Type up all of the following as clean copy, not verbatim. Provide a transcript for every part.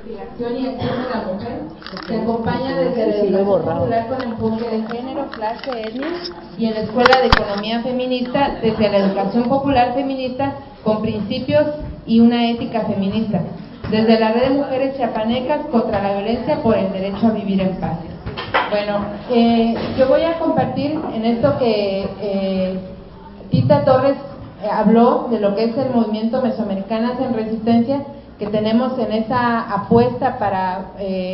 Investigación y Acción de la Mujer se acompaña desde la Educación Popular con enfoque de género, clase, etnia, y en la Escuela de Economía Feminista desde la Educación Popular Feminista con principios y una ética feminista, desde la Red de Mujeres Chiapanecas contra la violencia por el derecho a vivir en paz. Bueno, yo voy a compartir en esto que Tita Torres habló de lo que es el movimiento Mesoamericanas en Resistencia, que tenemos en esa apuesta para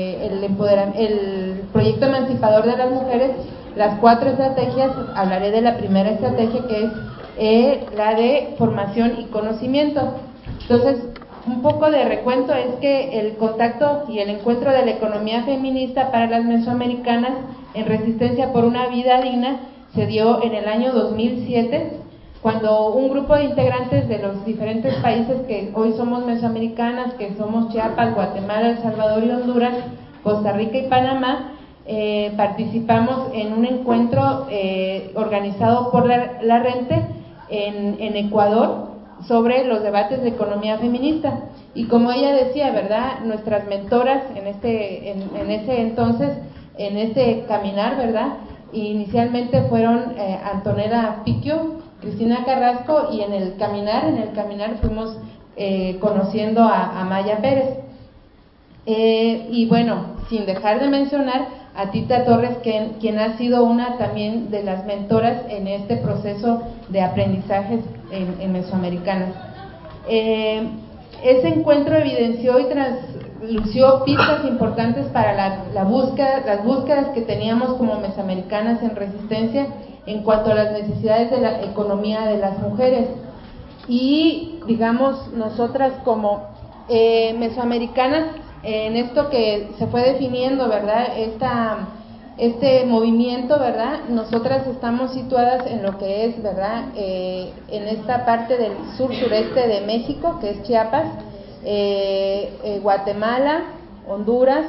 el proyecto emancipador de las mujeres, las 4 estrategias. Hablaré de la primera estrategia, que es la de formación y conocimiento. Entonces, un poco de recuento es que el contacto y el encuentro de la economía feminista para las mesoamericanas en resistencia por una vida digna se dio en el año 2007, cuando un grupo de integrantes de los diferentes países que hoy somos mesoamericanas, que somos Chiapas, Guatemala, El Salvador y Honduras, Costa Rica y Panamá, participamos en un encuentro organizado por la Rente en Ecuador sobre los debates de economía feminista. Y como ella decía, ¿verdad?, nuestras mentoras en ese entonces, en este caminar, ¿verdad?, inicialmente fueron Antonella Picchio, Cristina Carrasco, y en el caminar fuimos conociendo a Maya Pérez. Y bueno, sin dejar de mencionar a Tita Torres, quien ha sido una también de las mentoras en este proceso de aprendizajes en Mesoamericanas. Ese encuentro evidenció y traslució pistas importantes para las búsquedas que teníamos como mesoamericanas en resistencia en cuanto a las necesidades de la economía de las mujeres. Y digamos, nosotras como mesoamericanas, en esto que se fue definiendo, ¿verdad?, este movimiento, ¿verdad?, nosotras estamos situadas en lo que es, ¿verdad?, en esta parte del sur-sureste de México, que es Chiapas, Guatemala, Honduras,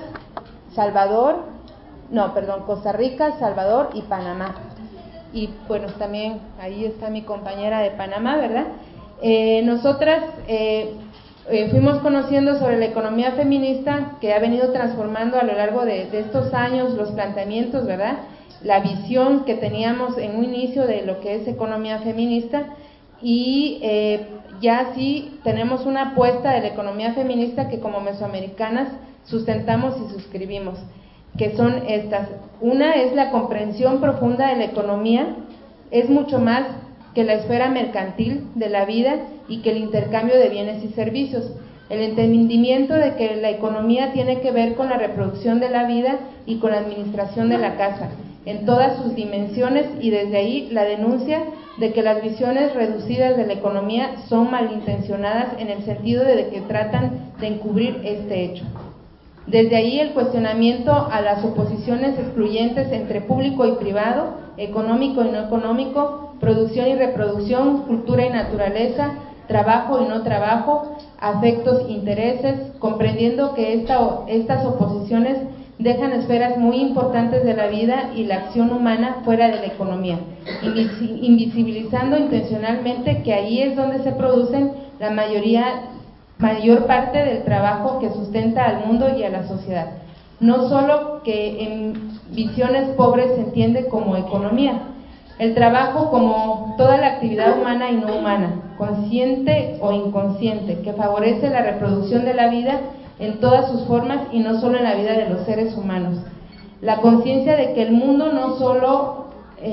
Costa Rica, Salvador y Panamá. Y bueno, también ahí está mi compañera de Panamá, ¿verdad? Nosotras fuimos conociendo sobre la economía feminista, que ha venido transformando a lo largo de estos años los planteamientos, ¿verdad?, la visión que teníamos en un inicio de lo que es economía feminista, y ya sí tenemos una apuesta de la economía feminista que como mesoamericanas sustentamos y suscribimos, que son estas. Una es la comprensión profunda de la economía, es mucho más que la esfera mercantil de la vida y que el intercambio de bienes y servicios. El entendimiento de que la economía tiene que ver con la reproducción de la vida y con la administración de la casa, en todas sus dimensiones, y desde ahí la denuncia de que las visiones reducidas de la economía son malintencionadas en el sentido de que tratan de encubrir este hecho. Desde ahí el cuestionamiento a las oposiciones excluyentes entre público y privado, económico y no económico, producción y reproducción, cultura y naturaleza, trabajo y no trabajo, afectos, intereses, comprendiendo que estas oposiciones dejan esferas muy importantes de la vida y la acción humana fuera de la economía, invisibilizando intencionalmente que ahí es donde se producen la mayor parte del trabajo que sustenta al mundo y a la sociedad. No solo que en visiones pobres se entiende como economía. El trabajo como toda la actividad humana y no humana, consciente o inconsciente, que favorece la reproducción de la vida en todas sus formas y no solo en la vida de los seres humanos. La conciencia de que el mundo no solo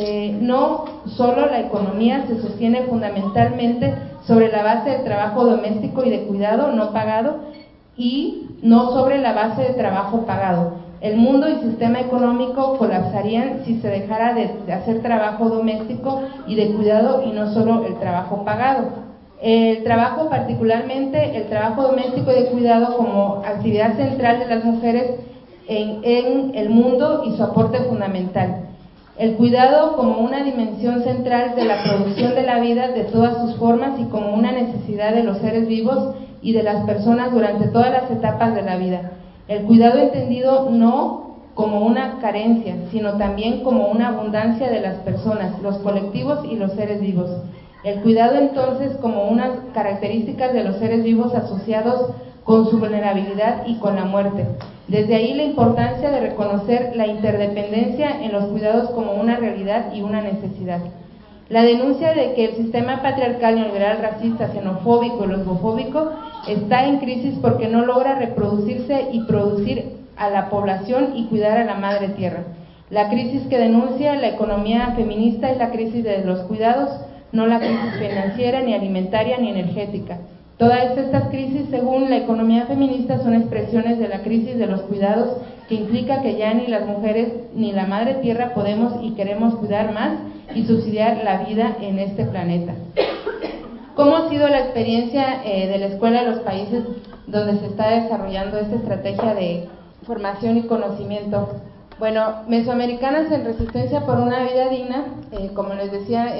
la economía se sostiene fundamentalmente sobre la base del trabajo doméstico y de cuidado no pagado, y no sobre la base de trabajo pagado. El mundo y sistema económico colapsarían si se dejara de hacer trabajo doméstico y de cuidado y no solo el trabajo pagado. El trabajo, particularmente el trabajo doméstico y de cuidado, como actividad central de las mujeres en el mundo y su aporte fundamental. El cuidado como una dimensión central de la producción de la vida de todas sus formas y como una necesidad de los seres vivos y de las personas durante todas las etapas de la vida. El cuidado entendido no como una carencia, sino también como una abundancia de las personas, los colectivos y los seres vivos. El cuidado entonces como unas características de los seres vivos asociados con su vulnerabilidad y con la muerte. Desde ahí la importancia de reconocer la interdependencia en los cuidados como una realidad y una necesidad. La denuncia de que el sistema patriarcal, neoliberal, racista, xenofóbico y lesbofóbico está en crisis porque no logra reproducirse y producir a la población y cuidar a la madre tierra. La crisis que denuncia la economía feminista es la crisis de los cuidados, no la crisis financiera, ni alimentaria, ni energética. Todas estas crisis, según la economía feminista, son expresiones de la crisis de los cuidados, que implica que ya ni las mujeres ni la madre tierra podemos y queremos cuidar más y subsidiar la vida en este planeta. ¿Cómo ha sido la experiencia de la escuela en los países donde se está desarrollando esta estrategia de formación y conocimiento? Bueno, Mesoamericanas en Resistencia por una Vida Digna, como les decía,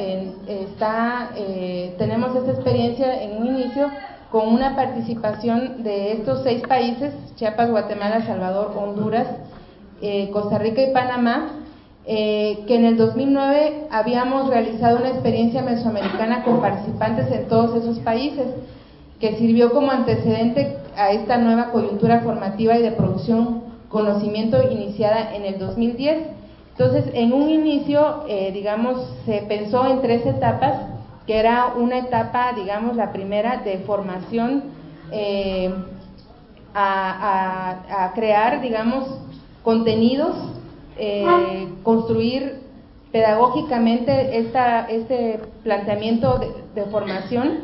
tenemos esta experiencia en un inicio con una participación de estos 6 países, Chiapas, Guatemala, Salvador, Honduras, Costa Rica y Panamá, que en el 2009 habíamos realizado una experiencia mesoamericana con participantes en todos esos países, que sirvió como antecedente a esta nueva coyuntura formativa y de producción conocimiento iniciada en el 2010. Entonces, en un inicio, se pensó en 3 etapas, que era una etapa, la primera de formación a crear, contenidos, construir pedagógicamente este planteamiento de formación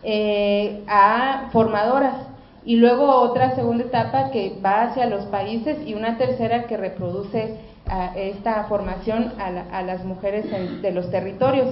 a formadoras. Y luego otra segunda etapa que va hacia los países y una tercera que reproduce esta formación a las mujeres de los territorios.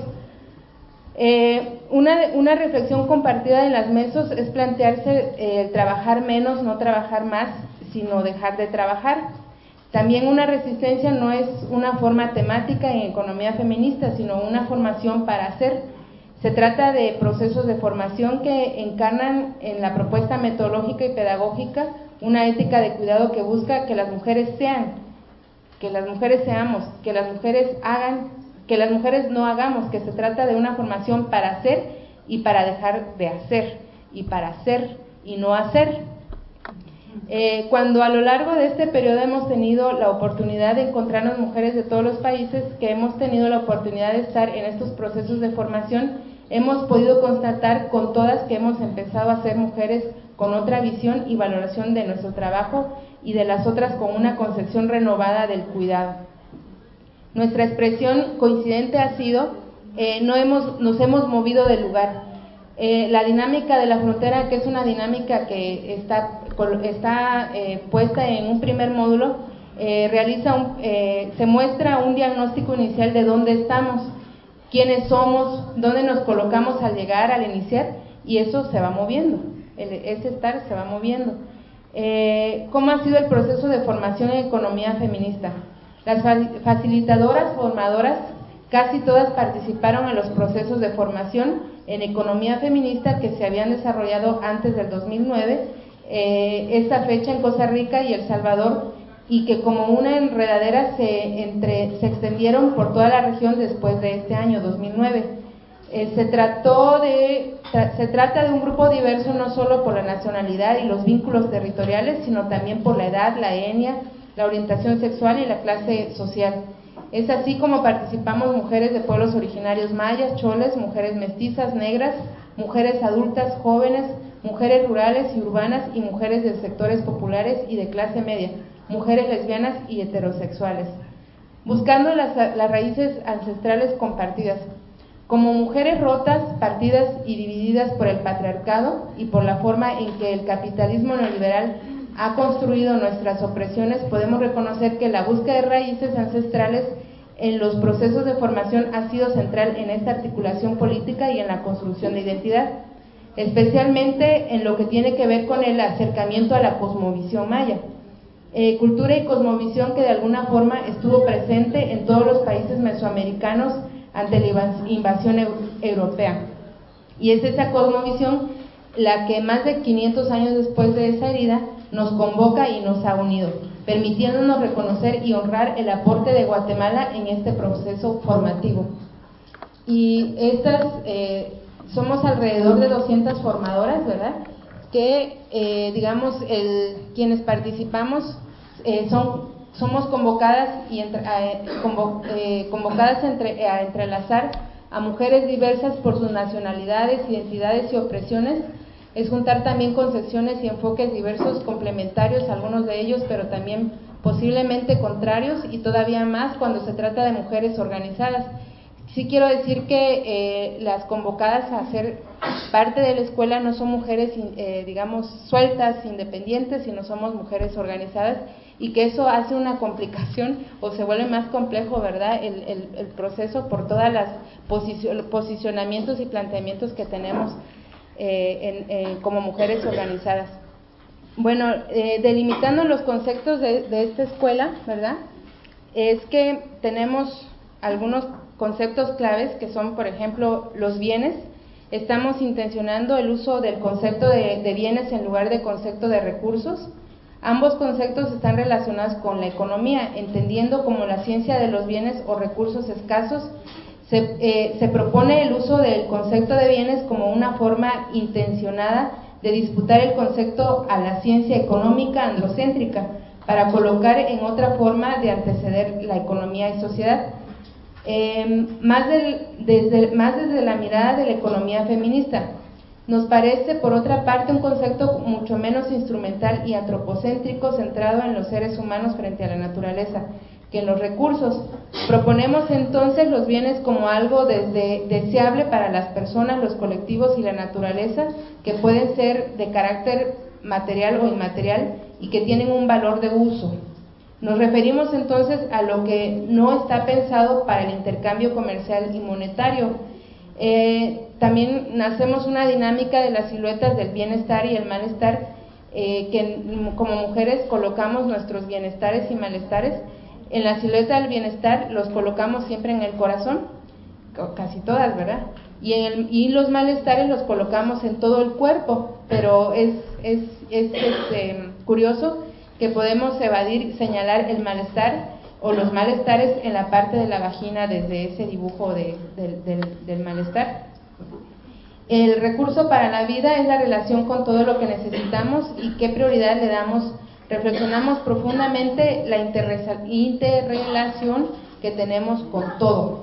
Una reflexión compartida en las mesos es plantearse el trabajar menos, no trabajar más, sino dejar de trabajar. También una resistencia no es una forma temática en economía feminista, sino una formación para hacer. Se trata de procesos de formación que encarnan en la propuesta metodológica y pedagógica una ética de cuidado que busca que las mujeres sean, que las mujeres seamos, que las mujeres hagan, que las mujeres no hagamos, que se trata de una formación para hacer y para dejar de hacer, y para hacer y no hacer. Cuando a lo largo de este periodo hemos tenido la oportunidad de encontrarnos mujeres de todos los países, que hemos tenido la oportunidad de estar en estos procesos de formación, hemos podido constatar con todas que hemos empezado a ser mujeres con otra visión y valoración de nuestro trabajo, y de las otras con una concepción renovada del cuidado. Nuestra expresión coincidente ha sido, nos hemos movido del lugar. La dinámica de la frontera, que es una dinámica que está puesta en un primer módulo, se muestra un diagnóstico inicial de dónde estamos, quiénes somos, dónde nos colocamos al llegar, al iniciar, y eso se va moviendo, ese estar se va moviendo. ¿Cómo ha sido el proceso de formación en economía feminista? Las facilitadoras, formadoras, casi todas participaron en los procesos de formación en economía feminista que se habían desarrollado antes del 2009, esta fecha en Costa Rica y El Salvador, y que como una enredadera se extendieron por toda la región después de este año 2009. Se trata de un grupo diverso no solo por la nacionalidad y los vínculos territoriales, sino también por la edad, la etnia, la orientación sexual y la clase social. Es así como participamos mujeres de pueblos originarios mayas, choles, mujeres mestizas, negras, mujeres adultas, jóvenes, mujeres rurales y urbanas, y mujeres de sectores populares y de clase media, mujeres lesbianas y heterosexuales. Buscando las raíces ancestrales compartidas. Como mujeres rotas, partidas y divididas por el patriarcado y por la forma en que el capitalismo neoliberal ha construido nuestras opresiones, podemos reconocer que la búsqueda de raíces ancestrales en los procesos de formación ha sido central en esta articulación política y en la construcción de identidad, especialmente en lo que tiene que ver con el acercamiento a la cosmovisión maya, cultura y cosmovisión que de alguna forma estuvo presente en todos los países mesoamericanos ante la invasión europea. Y es esa cosmovisión la que más de 500 años después de esa herida nos convoca y nos ha unido, permitiéndonos reconocer y honrar el aporte de Guatemala en este proceso formativo. Y somos alrededor de 200 formadoras, ¿verdad?, que, digamos, quienes participamos somos convocadas convocadas a entrelazar a mujeres diversas por sus nacionalidades, identidades y opresiones. Es juntar también concepciones y enfoques diversos, complementarios, algunos de ellos, pero también posiblemente contrarios, y todavía más cuando se trata de mujeres organizadas. Sí quiero decir que las convocadas a ser parte de la escuela no son mujeres, digamos, sueltas, independientes, sino somos mujeres organizadas, y que eso hace una complicación o se vuelve más complejo, ¿verdad?, el proceso por todas las posicionamientos y planteamientos que tenemos como mujeres organizadas. Bueno, delimitando los conceptos de esta escuela, ¿verdad?, es que tenemos algunos conceptos claves que son, por ejemplo, los bienes. Estamos intencionando el uso del concepto de bienes en lugar de concepto de recursos. Ambos conceptos están relacionados con la economía, entendiendo como la ciencia de los bienes o recursos escasos. Se propone el uso del concepto de bienes como una forma intencionada de disputar el concepto a la ciencia económica androcéntrica, para colocar en otra forma de anteceder la economía y sociedad. Más desde la mirada de la economía feminista. Nos parece, por otra parte, un concepto mucho menos instrumental y antropocéntrico, centrado en los seres humanos frente a la naturaleza, que en los recursos. Proponemos entonces los bienes como algo deseable para las personas, los colectivos y la naturaleza, que pueden ser de carácter material o inmaterial y que tienen un valor de uso. Nos referimos entonces a lo que no está pensado para el intercambio comercial y monetario. También hacemos una dinámica de las siluetas del bienestar y el malestar, que como mujeres colocamos nuestros bienestares y malestares. En la silueta del bienestar los colocamos siempre en el corazón, casi todas, ¿verdad? Y los malestares los colocamos en todo el cuerpo, pero es curioso que podemos evadir, señalar el malestar o los malestares en la parte de la vagina desde ese dibujo del malestar. El recurso para la vida es la relación con todo lo que necesitamos y qué prioridad le damos. Reflexionamos profundamente la interrelación que tenemos con todo.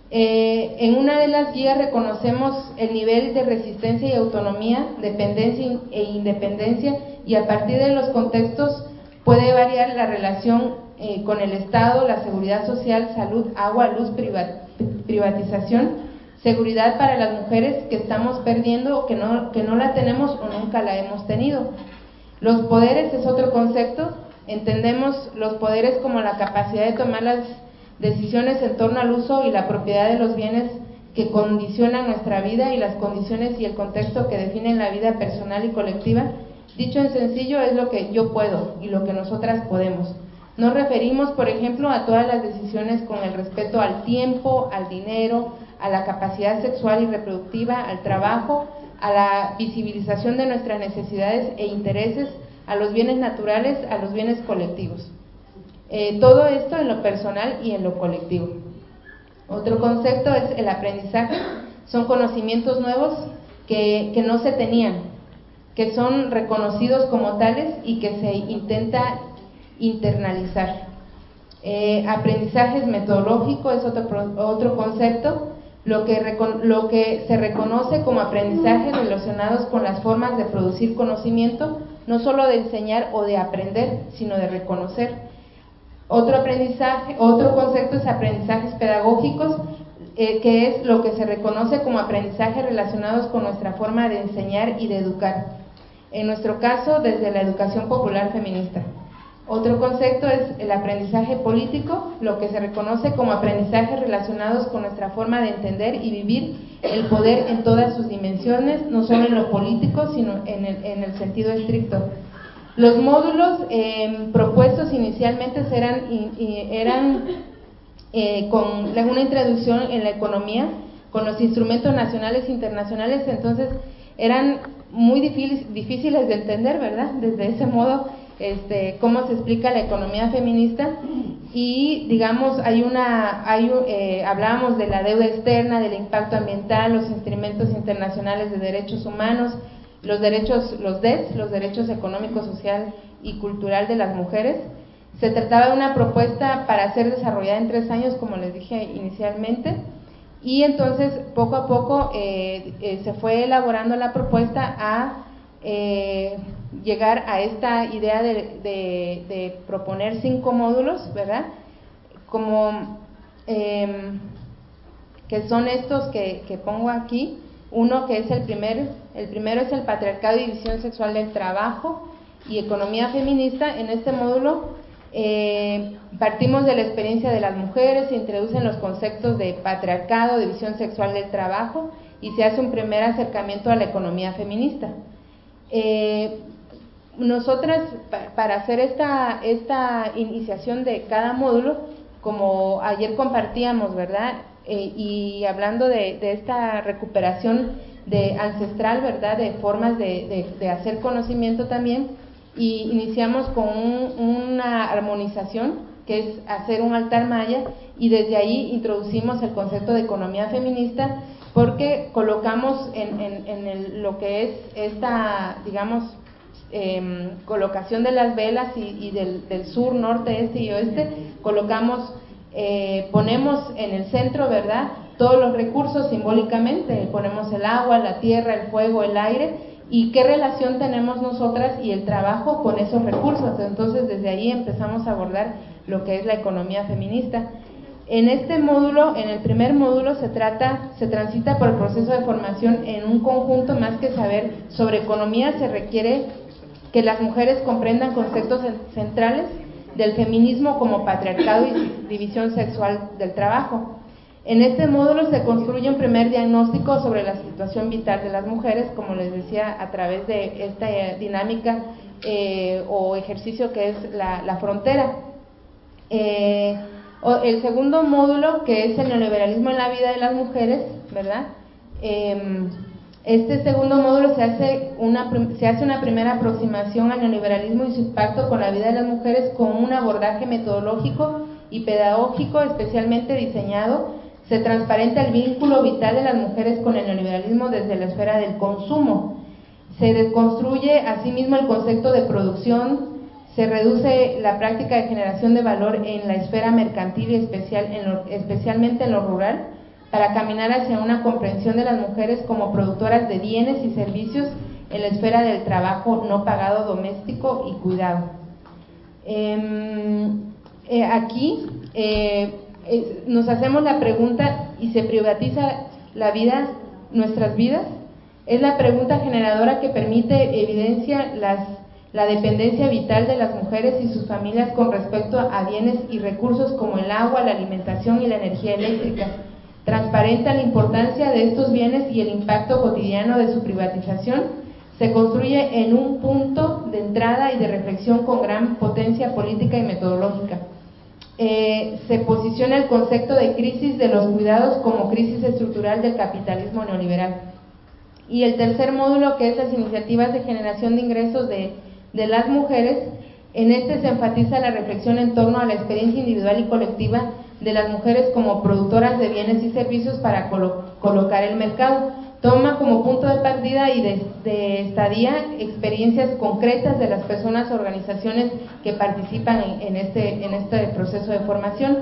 En una de las guías reconocemos el nivel de resistencia y autonomía, dependencia e independencia, y a partir de los contextos puede variar la relación con el Estado, la seguridad social, salud, agua, luz, privatización, seguridad para las mujeres que estamos perdiendo, que no la tenemos o nunca la hemos tenido. Los poderes es otro concepto. Entendemos los poderes como la capacidad de tomar las decisiones en torno al uso y la propiedad de los bienes que condicionan nuestra vida, y las condiciones y el contexto que definen la vida personal y colectiva. Dicho en sencillo, es lo que yo puedo y lo que nosotras podemos. Nos referimos, por ejemplo, a todas las decisiones con el respeto al tiempo, al dinero, a la capacidad sexual y reproductiva, al trabajo, a la visibilización de nuestras necesidades e intereses, a los bienes naturales, a los bienes colectivos. Todo esto en lo personal y en lo colectivo. Otro concepto es el aprendizaje. Son conocimientos nuevos que no se tenían, que son reconocidos como tales y que se intenta internalizar. Aprendizaje metodológico es otro concepto. Lo que se reconoce como aprendizaje relacionados con las formas de producir conocimiento, no solo de enseñar o de aprender, sino de reconocer. Otro concepto es aprendizajes pedagógicos, que es lo que se reconoce como aprendizaje relacionados con nuestra forma de enseñar y de educar. En nuestro caso, desde la educación popular feminista. Otro concepto es el aprendizaje político, lo que se reconoce como aprendizajes relacionados con nuestra forma de entender y vivir el poder en todas sus dimensiones, no solo en lo político, sino en el sentido estricto. Los módulos propuestos inicialmente eran con una introducción en la economía, con los instrumentos nacionales e internacionales, entonces eran muy difíciles de entender, ¿verdad? Desde ese modo, cómo se explica la economía feminista. Y digamos, hablábamos de la deuda externa, del impacto ambiental, los instrumentos internacionales de derechos humanos, los derechos, los DES, los derechos económicos, social y cultural de las mujeres. Se trataba de una propuesta para ser desarrollada en 3 años, como les dije inicialmente, y entonces poco a poco se fue elaborando la propuesta a llegar a esta idea de proponer 5 módulos, ¿verdad? Como que son estos que pongo aquí. Uno que es el primero es el patriarcado y división sexual del trabajo y economía feminista. En este módulo partimos de la experiencia de las mujeres, se introducen los conceptos de patriarcado, división sexual del trabajo y se hace un primer acercamiento a la economía feminista. Nosotras, para hacer esta iniciación de cada módulo, como ayer compartíamos, ¿verdad? Y hablando de esta recuperación ancestral, ¿verdad? De formas de hacer conocimiento también, y iniciamos con una armonización, que es hacer un altar maya, y desde ahí introducimos el concepto de economía feminista, porque colocamos en lo que es esta, digamos, colocación de las velas y del sur, norte, este y oeste, colocamos, ponemos en el centro, ¿verdad?, todos los recursos simbólicamente, ponemos el agua, la tierra, el fuego, el aire, y qué relación tenemos nosotras y el trabajo con esos recursos. Entonces desde ahí empezamos a abordar lo que es la economía feminista. En este módulo, en el primer módulo, se transita por el proceso de formación en un conjunto. Más que saber sobre economía, se requiere que las mujeres comprendan conceptos centrales del feminismo como patriarcado y división sexual del trabajo. En este módulo se construye un primer diagnóstico sobre la situación vital de las mujeres, como les decía, a través de esta dinámica o ejercicio que es la frontera. El segundo módulo, que es el neoliberalismo en la vida de las mujeres, ¿verdad? Este segundo módulo se hace una primera aproximación al neoliberalismo y su impacto con la vida de las mujeres, con un abordaje metodológico y pedagógico especialmente diseñado. Se transparenta el vínculo vital de las mujeres con el neoliberalismo desde la esfera del consumo. Se desconstruye asimismo el concepto de producción, se reduce la práctica de generación de valor en la esfera mercantil y especialmente en lo rural, para caminar hacia una comprensión de las mujeres como productoras de bienes y servicios en la esfera del trabajo no pagado doméstico y cuidado. Aquí nos hacemos la pregunta: ¿y se privatiza la vida, nuestras vidas? Es la pregunta generadora que permite evidencia la dependencia vital de las mujeres y sus familias con respecto a bienes y recursos como el agua, la alimentación y la energía eléctrica. Transparenta la importancia de estos bienes y el impacto cotidiano de su privatización. Se construye en un punto de entrada y de reflexión con gran potencia política y metodológica. Se posiciona el concepto de crisis de los cuidados como crisis estructural del capitalismo neoliberal. Y el tercer módulo, que es las iniciativas de generación de ingresos de las mujeres, en este se enfatiza la reflexión en torno a la experiencia individual y colectiva de las mujeres como productoras de bienes y servicios para colocar el mercado. Toma como punto de partida y de estadía experiencias concretas de las personas, organizaciones que participan en este proceso de formación.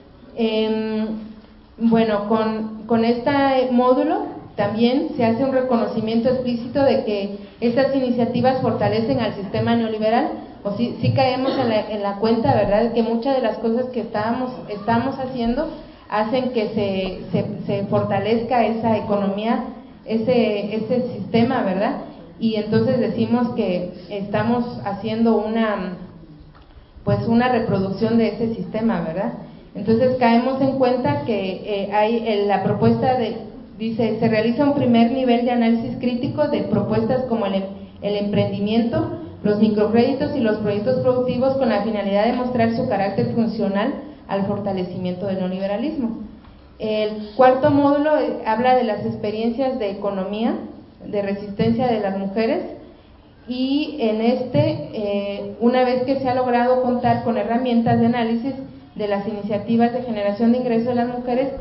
Bueno, con este módulo también se hace un reconocimiento explícito de que estas iniciativas fortalecen al sistema neoliberal, o sí caemos en la cuenta, ¿verdad?, de que muchas de las cosas que estamos haciendo hacen que se fortalezca esa economía, ese sistema, ¿verdad? Y entonces decimos que estamos haciendo una reproducción de ese sistema, ¿verdad? Entonces caemos en cuenta que hay la propuesta dice, se realiza un primer nivel de análisis crítico de propuestas como el emprendimiento, los microcréditos y los proyectos productivos, con la finalidad de mostrar su carácter funcional al fortalecimiento del neoliberalismo. El cuarto módulo habla de las experiencias de economía, de resistencia de las mujeres, y en una vez que se ha logrado contar con herramientas de análisis de las iniciativas de generación de ingresos de las mujeres,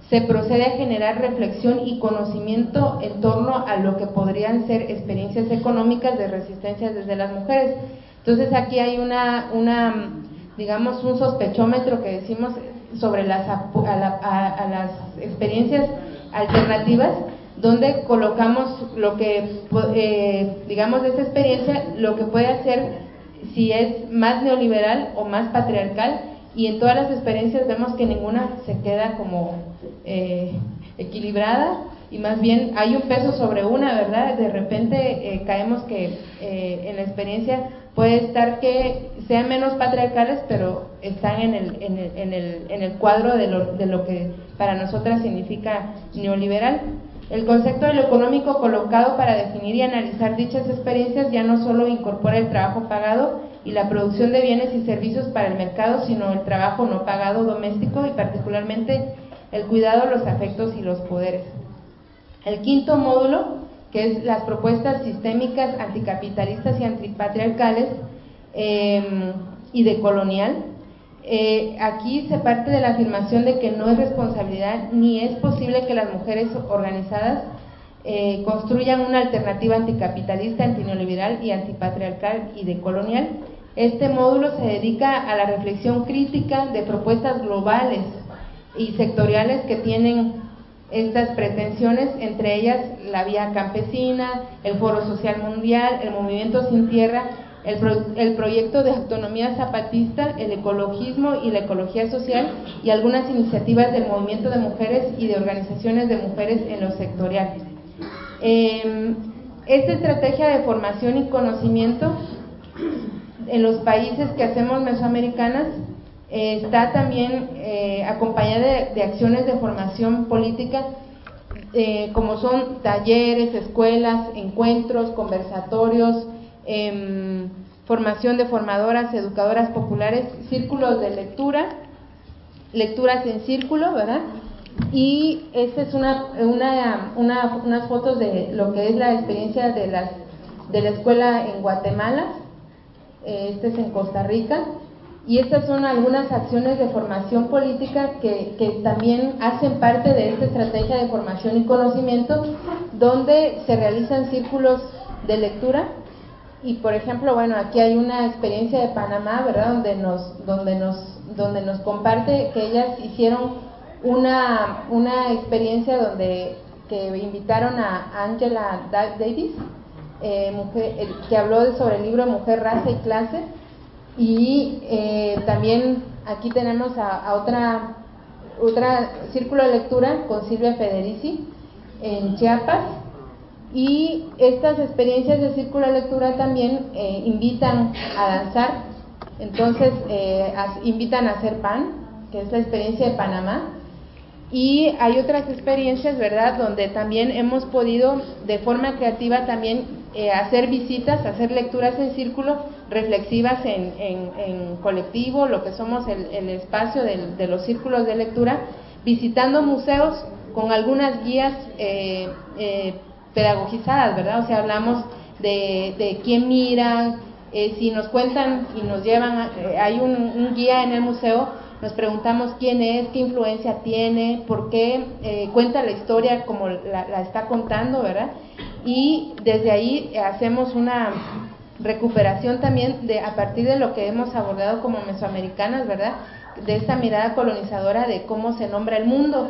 se procede a generar reflexión y conocimiento en torno a lo que podrían ser experiencias económicas de resistencia desde las mujeres. Entonces aquí hay digamos, un sospechómetro que decimos sobre las experiencias alternativas, donde colocamos lo que, digamos, de esta experiencia, lo que puede hacer si es más neoliberal o más patriarcal, y en todas las experiencias vemos que ninguna se queda como equilibrada, y más bien hay un peso sobre una, ¿verdad? De repente caemos que en la experiencia puede estar que sean menos patriarcales, pero están en el cuadro de lo que para nosotras significa neoliberal. El concepto de lo económico colocado para definir y analizar dichas experiencias ya no solo incorpora el trabajo pagado y la producción de bienes y servicios para el mercado, sino el trabajo no pagado doméstico y particularmente el cuidado, los afectos y los poderes. El quinto módulo, que es las propuestas sistémicas anticapitalistas y antipatriarcales y decolonial. Aquí se parte de la afirmación de que no es responsabilidad ni es posible que las mujeres organizadas construyan una alternativa anticapitalista, antineoliberal y antipatriarcal y decolonial. Este módulo se dedica a la reflexión crítica de propuestas globales y sectoriales que tienen estas pretensiones, entre ellas la Vía Campesina, el Foro Social Mundial, el Movimiento Sin Tierra, el proyecto de autonomía zapatista, el ecologismo y la ecología social, y algunas iniciativas del movimiento de mujeres y de organizaciones de mujeres en lo sectorial. Esta estrategia de formación y conocimiento en los países que hacemos mesoamericanas está también acompañada de acciones de formación política, como son talleres, escuelas, encuentros, conversatorios, formación de formadoras, educadoras populares, círculos de lectura, lecturas en círculo, ¿verdad? Y esta es unas fotos de lo que es la experiencia de la escuela en Guatemala. Este es en Costa Rica, y estas son algunas acciones de formación política que también hacen parte de esta estrategia de formación y conocimiento, donde se realizan círculos de lectura. Y por ejemplo, bueno, aquí hay una experiencia de Panamá, ¿verdad? Donde nos comparte que ellas hicieron una experiencia que invitaron a Angela Davis, que habló sobre el libro Mujer, Raza y Clase, y también aquí tenemos a otra círculo de lectura con Silvia Federici en Chiapas. Y estas experiencias de círculo de lectura también invitan a danzar, entonces invitan a hacer pan, que es la experiencia de Panamá. Y hay otras experiencias, ¿verdad?, donde también hemos podido de forma creativa también hacer visitas, hacer lecturas en círculo, reflexivas en colectivo, lo que somos el espacio de los círculos de lectura, visitando museos con algunas guías pedagogizadas, ¿verdad? O sea, hablamos de quién miran, si nos cuentan y nos llevan, hay un guía en el museo, nos preguntamos quién es, qué influencia tiene, por qué cuenta la historia como la está contando, ¿verdad? Y desde ahí hacemos una recuperación también a partir de lo que hemos abordado como mesoamericanas, ¿verdad? De esta mirada colonizadora de cómo se nombra el mundo.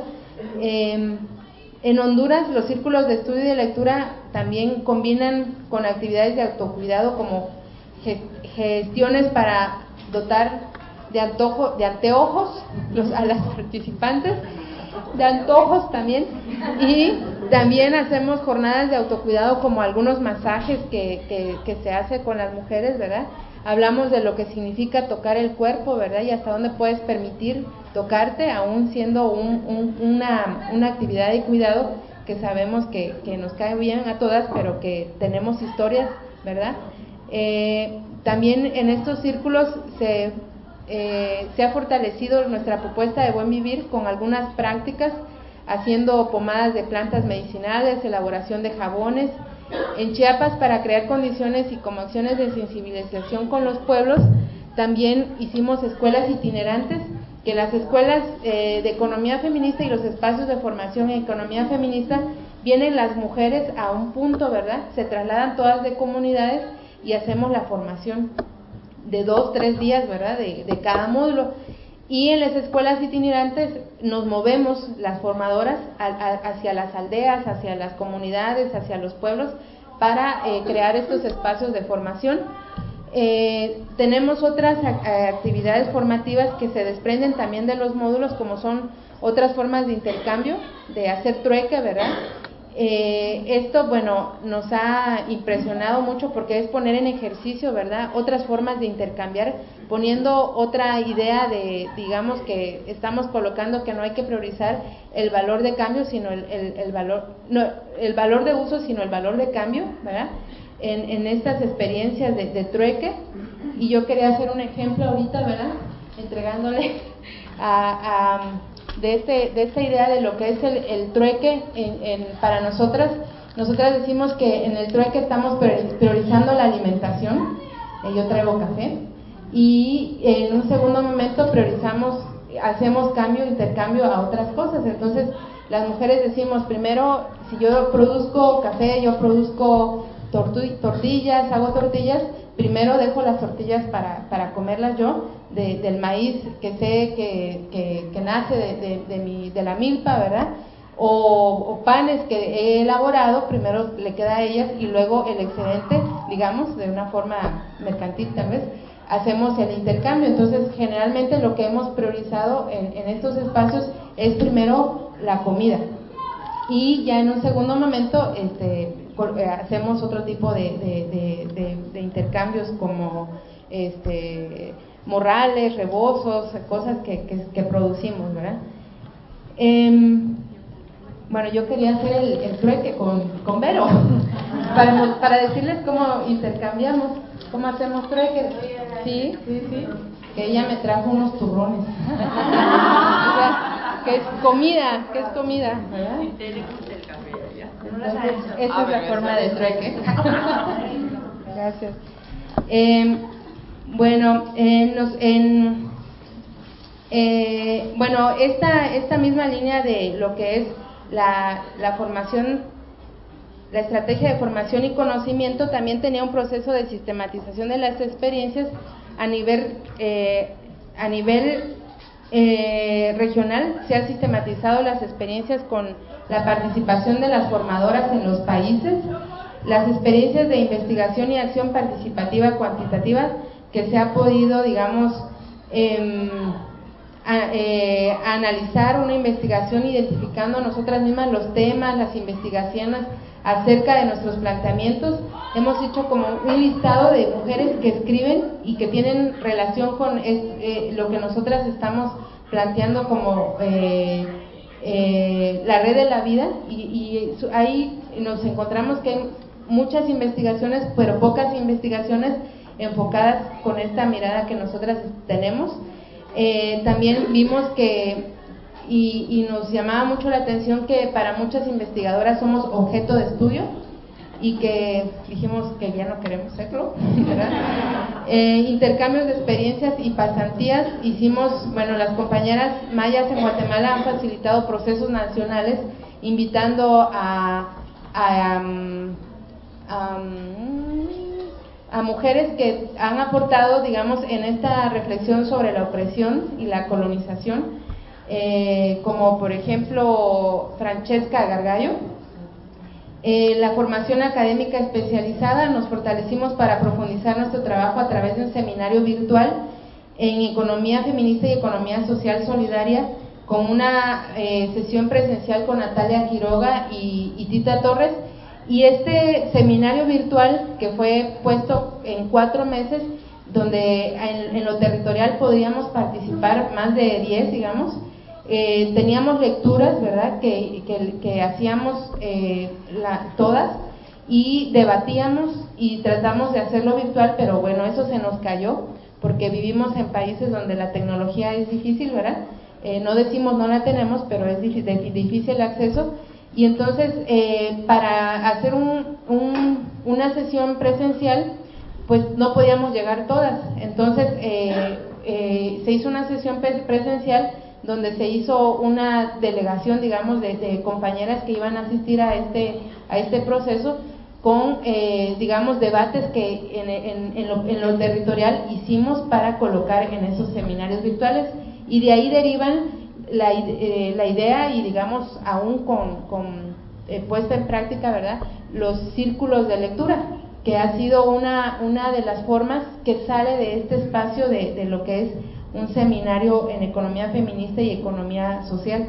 En Honduras, los círculos de estudio y de lectura también combinan con actividades de autocuidado como gestiones para dotar de anteojos a las participantes, de antojos también, y también hacemos jornadas de autocuidado como algunos masajes que se hace con las mujeres, ¿verdad? Hablamos de lo que significa tocar el cuerpo, ¿verdad? Y hasta dónde puedes permitir tocarte, aún siendo una actividad de cuidado que sabemos que nos cae bien a todas, pero que tenemos historias, ¿verdad? También en estos círculos se ha fortalecido nuestra propuesta de buen vivir con algunas prácticas, haciendo pomadas de plantas medicinales, elaboración de jabones. En Chiapas, para crear condiciones y como acciones de sensibilización con los pueblos, también hicimos escuelas itinerantes que las escuelas de economía feminista y los espacios de formación en economía feminista vienen las mujeres a un punto, ¿verdad? Se trasladan todas de comunidades y hacemos la formación de 2-3 días, ¿verdad? De cada módulo. Y en las escuelas itinerantes nos movemos las formadoras hacia las aldeas, hacia las comunidades, hacia los pueblos para crear estos espacios de formación. Tenemos otras actividades formativas que se desprenden también de los módulos, como son otras formas de intercambio, de hacer trueque, ¿verdad? Esto, bueno, nos ha impresionado mucho porque es poner en ejercicio, ¿verdad?, otras formas de intercambiar, poniendo otra idea de, digamos, que estamos colocando que no hay que priorizar el valor de cambio, sino el valor de uso, sino el valor de cambio, ¿verdad?, en estas experiencias de trueque. Y yo quería hacer un ejemplo ahorita, ¿verdad?, entregándole de esta idea de lo que es el trueque para nosotras. Nosotras decimos que en el trueque estamos priorizando la alimentación, yo traigo café, y en un segundo momento hacemos intercambio a otras cosas. Entonces las mujeres decimos, primero, si yo produzco café, yo produzco tortillas, hago tortillas, primero dejo las tortillas para comerlas yo, del maíz que sé que nace de la milpa, ¿verdad? O panes que he elaborado, primero le queda a ellas y luego el excedente, digamos, de una forma mercantil tal vez, hacemos el intercambio. Entonces generalmente lo que hemos priorizado en estos espacios es primero la comida, y ya en un segundo momento hacemos otro tipo de intercambios, como morrales, rebozos, cosas que producimos, ¿verdad? Bueno, yo quería hacer el trueque con Vero para decirles cómo intercambiamos, cómo hacemos trueques. Sí, que ella me trajo unos turrones. O sea, que es comida, ¿verdad? Entonces, esa es la forma de trueque. Gracias. Bueno, esta misma línea de lo que es la formación, la estrategia de formación y conocimiento, también tenía un proceso de sistematización de las experiencias a nivel regional. Se han sistematizado las experiencias con la participación de las formadoras en los países, las experiencias de investigación y acción participativa cuantitativa que se ha podido, digamos, analizar una investigación identificando nosotras mismas los temas, las investigaciones acerca de nuestros planteamientos. Hemos hecho como un listado de mujeres que escriben y que tienen relación con lo que nosotras estamos planteando como la red de la vida, y ahí nos encontramos que hay muchas investigaciones, pero pocas investigaciones enfocadas con esta mirada que nosotras tenemos. También vimos que y nos llamaba mucho la atención que para muchas investigadoras somos objeto de estudio, y que dijimos que ya no queremos serlo, ¿verdad? Intercambios de experiencias y pasantías. Las compañeras mayas en Guatemala han facilitado procesos nacionales invitando a mujeres que han aportado, digamos, en esta reflexión sobre la opresión y la colonización, como por ejemplo Francesca Gargallo. La formación académica especializada, nos fortalecimos para profundizar nuestro trabajo a través de un seminario virtual en economía feminista y economía social solidaria, con una sesión presencial con Natalia Quiroga y Tita Torres. Y este seminario virtual, que fue puesto en 4 meses, donde en lo territorial podíamos participar más de 10, digamos, teníamos lecturas, ¿verdad?, que hacíamos todas, y debatíamos y tratamos de hacerlo virtual, pero bueno, eso se nos cayó porque vivimos en países donde la tecnología es difícil, ¿verdad? No decimos no la tenemos, pero es difícil el acceso. Y entonces para hacer una sesión presencial, pues no podíamos llegar todas. Entonces se hizo una sesión presencial donde se hizo una delegación, digamos, de compañeras que iban a asistir a este proceso con, digamos, debates que en lo territorial hicimos para colocar en esos seminarios virtuales, y de ahí derivan la idea y, digamos, aún con puesta en práctica, ¿verdad?, los círculos de lectura, que ha sido una de las formas que sale de este espacio de lo que es un seminario en economía feminista y economía social.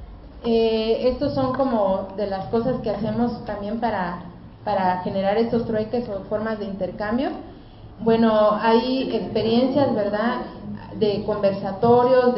Estos son como de las cosas que hacemos también para generar estos trueques o formas de intercambio. Bueno, hay experiencias, ¿verdad?, de conversatorios,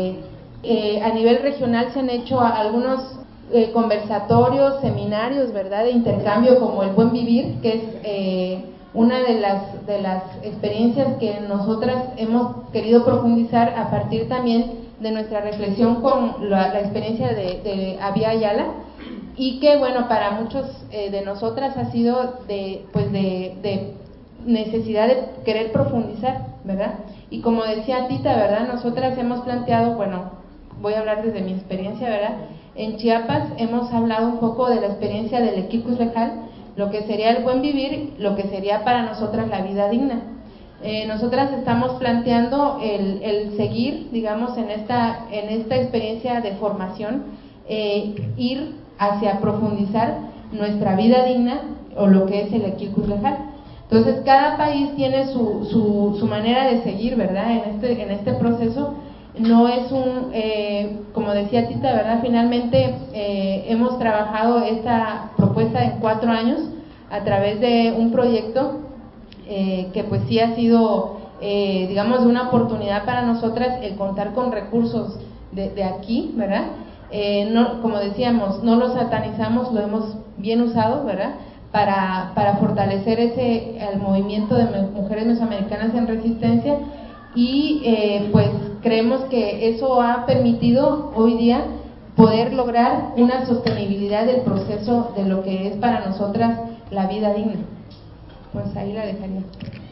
a nivel regional se han hecho algunos conversatorios, seminarios, ¿verdad?, de intercambio, como el Buen Vivir, que es una de las experiencias que nosotras hemos querido profundizar a partir también de nuestra reflexión con la experiencia de Abya Yala, y que, bueno, para muchos de nosotras ha sido de necesidad de querer profundizar, ¿verdad? Y como decía Tita, ¿verdad?, nosotras hemos planteado, bueno, voy a hablar desde mi experiencia, ¿verdad? En Chiapas hemos hablado un poco de la experiencia del Equicus Lejal, lo que sería el buen vivir, lo que sería para nosotras la vida digna. Nosotras estamos planteando el seguir, digamos, en esta experiencia de formación, ir hacia profundizar nuestra vida digna, o lo que es el Equicus Lejal. Entonces, cada país tiene su manera de seguir, ¿verdad?, en este proceso. No es como decía Tita, ¿verdad?, finalmente hemos trabajado esta propuesta en 4 años a través de un proyecto que pues sí ha sido, digamos, de una oportunidad para nosotras el contar con recursos de aquí, ¿verdad? No, como decíamos, no lo satanizamos, lo hemos bien usado, ¿verdad?, para fortalecer el movimiento de mujeres mesoamericanas en resistencia. Y pues creemos que eso ha permitido hoy día poder lograr una sostenibilidad del proceso de lo que es para nosotras la vida digna. Pues ahí la dejaría.